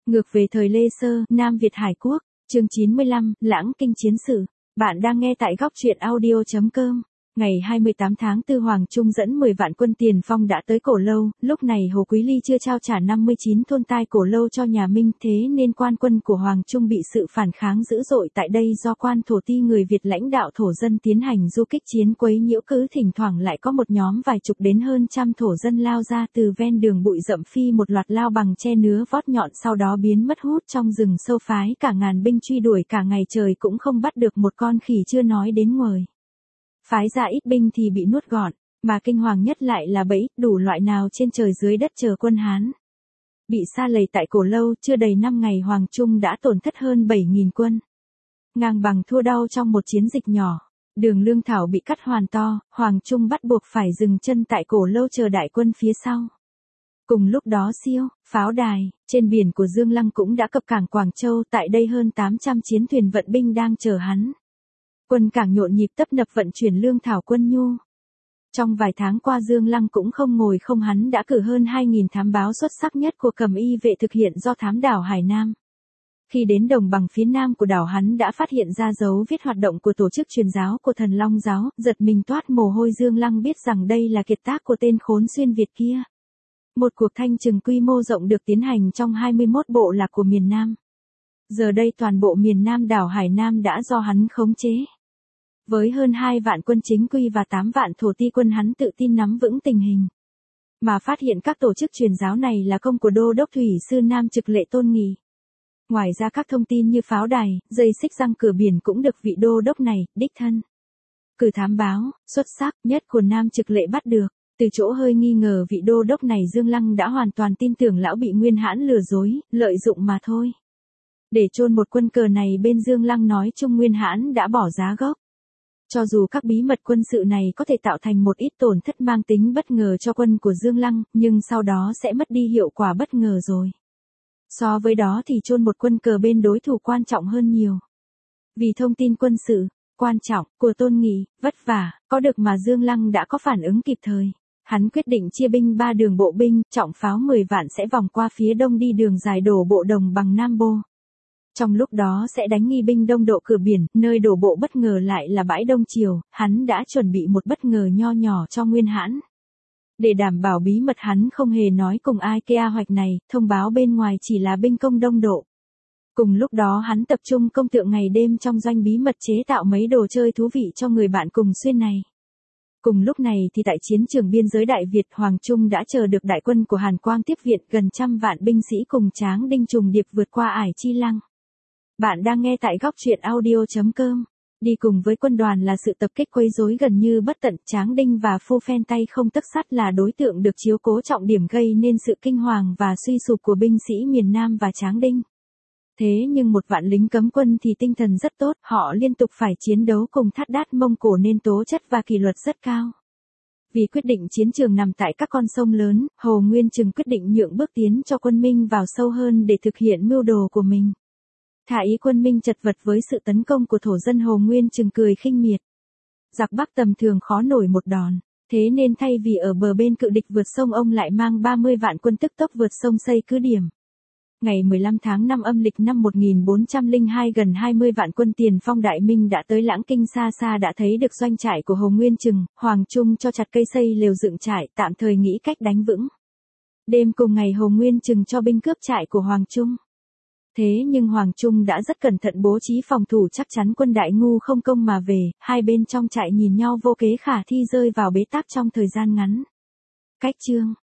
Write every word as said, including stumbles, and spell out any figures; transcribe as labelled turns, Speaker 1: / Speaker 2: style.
Speaker 1: Ngược về thời Lê Sơ, Nam Việt Hải Quốc, chương chín mươi lăm, Lãng Kinh Chiến Sự. Bạn đang nghe tại góc truyện audio chấm com. Ngày hai mươi tám tháng tư Hoàng Trung dẫn mười vạn quân tiền phong đã tới Cổ Lâu, lúc này Hồ Quý Ly chưa trao trả năm mươi chín thôn tai Cổ Lâu cho nhà Minh, thế nên quan quân của Hoàng Trung bị sự phản kháng dữ dội tại đây do quan thổ ti người Việt lãnh đạo thổ dân tiến hành du kích chiến quấy nhiễu, cứ thỉnh thoảng lại có một nhóm vài chục đến hơn trăm thổ dân lao ra từ ven đường bụi rậm phi một loạt lao bằng che nứa vót nhọn, sau đó biến mất hút trong rừng sâu, phái cả ngàn binh truy đuổi cả ngày trời cũng không bắt được một con khỉ, chưa nói đến nguồi. Phái ra ít binh thì bị nuốt gọn, mà kinh hoàng nhất lại là bẫy, đủ loại nào trên trời dưới đất chờ quân Hán. Bị sa lầy tại Cổ Lâu, chưa đầy năm ngày Hoàng Trung đã tổn thất hơn bảy nghìn quân. Ngang bằng thua đau trong một chiến dịch nhỏ, đường lương thảo bị cắt hoàn to, Hoàng Trung bắt buộc phải dừng chân tại Cổ Lâu chờ đại quân phía sau. Cùng lúc đó siêu, pháo đài, trên biển của Dương Lăng cũng đã cập cảng Quảng Châu, tại đây hơn tám trăm chiến thuyền vận binh đang chờ hắn. Quân cảng nhộn nhịp tấp nập vận chuyển lương thảo quân nhu. Trong vài tháng qua Dương Lăng cũng không ngồi không, hắn đã cử hơn hai nghìn thám báo xuất sắc nhất của Cầm Y vệ thực hiện do thám đảo Hải Nam. Khi đến đồng bằng phía nam của đảo, hắn đã phát hiện ra dấu viết hoạt động của tổ chức truyền giáo của Thần Long giáo, giật mình toát mồ hôi. Dương Lăng biết rằng đây là kiệt tác của tên khốn xuyên Việt kia. Một cuộc thanh trừng quy mô rộng được tiến hành trong hai mươi mốt bộ lạc của miền Nam. Giờ đây toàn bộ miền Nam đảo Hải Nam đã do hắn khống chế. Với hơn hai vạn quân chính quy và tám vạn thổ ti quân, hắn tự tin nắm vững tình hình. Mà phát hiện các tổ chức truyền giáo này là công của Đô đốc Thủy sư Nam Trực Lệ Tôn Nghị. Ngoài ra các thông tin như pháo đài, dây xích răng cửa biển cũng được vị đô đốc này, đích thân cử thám báo, xuất sắc nhất của Nam Trực Lệ bắt được. Từ chỗ hơi nghi ngờ vị đô đốc này, Dương Lăng đã hoàn toàn tin tưởng lão bị Nguyên Hãn lừa dối, lợi dụng mà thôi. Để chôn một quân cờ này bên Dương Lăng nói chung Nguyên Hãn đã bỏ giá gốc. Cho dù các bí mật quân sự này có thể tạo thành một ít tổn thất mang tính bất ngờ cho quân của Dương Lăng, nhưng sau đó sẽ mất đi hiệu quả bất ngờ rồi. So với đó thì chôn một quân cờ bên đối thủ quan trọng hơn nhiều. Vì thông tin quân sự quan trọng của Tôn Nghị, vất vả, có được mà Dương Lăng đã có phản ứng kịp thời. Hắn quyết định chia binh ba đường bộ binh, trọng pháo mười vạn sẽ vòng qua phía đông đi đường dài đổ bộ đồng bằng Nam Bô. Trong lúc đó sẽ đánh nghi binh đông độ cửa biển, nơi đổ bộ bất ngờ lại là bãi Đông Triều. Hắn đã chuẩn bị một bất ngờ nho nhỏ cho Nguyên Hãn. Để đảm bảo bí mật, hắn không hề nói cùng ai kế hoạch này, thông báo bên ngoài chỉ là binh công đông độ. Cùng lúc đó hắn tập trung công tượng ngày đêm trong doanh bí mật chế tạo mấy đồ chơi thú vị cho người bạn cùng xuyên này. Cùng lúc này thì tại chiến trường biên giới Đại Việt, Hoàng Trung đã chờ được đại quân của Hàn Quang tiếp viện, gần trăm vạn binh sĩ cùng Tráng Đinh trùng điệp vượt qua ải Chi Lăng. Bạn đang nghe tại góc truyện audio chấm com. Đi cùng với quân đoàn là sự tập kích quấy rối gần như bất tận. Tráng Đinh và Phu Phen tay không tấc sắt là đối tượng được chiếu cố trọng điểm, gây nên sự kinh hoàng và suy sụp của binh sĩ miền Nam và Tráng Đinh. Thế nhưng một vạn lính cấm quân thì tinh thần rất tốt, họ liên tục phải chiến đấu cùng Thát Đát Mông Cổ nên tố chất và kỷ luật rất cao. Vì quyết định chiến trường nằm tại các con sông lớn, Hồ Nguyên Trừng quyết định nhượng bước tiến cho quân Minh vào sâu hơn để thực hiện mưu đồ của mình. Thả ý quân Minh chật vật với sự tấn công của thổ dân, Hồ Nguyên Trừng cười khinh miệt. Giặc Bắc tầm thường khó nổi một đòn, thế nên thay vì ở bờ bên cự địch vượt sông, ông lại mang ba mươi vạn quân tức tốc vượt sông xây cứ điểm. Ngày mười lăm tháng năm âm lịch năm một nghìn bốn trăm lẻ hai, gần hai mươi vạn quân tiền phong Đại Minh đã tới Lãng Kinh. Xa xa đã thấy được doanh trại của Hồ Nguyên Trừng, Hoàng Trung cho chặt cây xây lều dựng trại, tạm thời nghĩ cách đánh vững. Đêm cùng ngày Hồ Nguyên Trừng cho binh cướp trại của Hoàng Trung. Thế nhưng Hoàng Trung đã rất cẩn thận bố trí phòng thủ chắc chắn quân Đại Ngu không công mà về, hai bên trong trại nhìn nhau vô kế khả thi, rơi vào bế tắc trong thời gian ngắn. Cách chương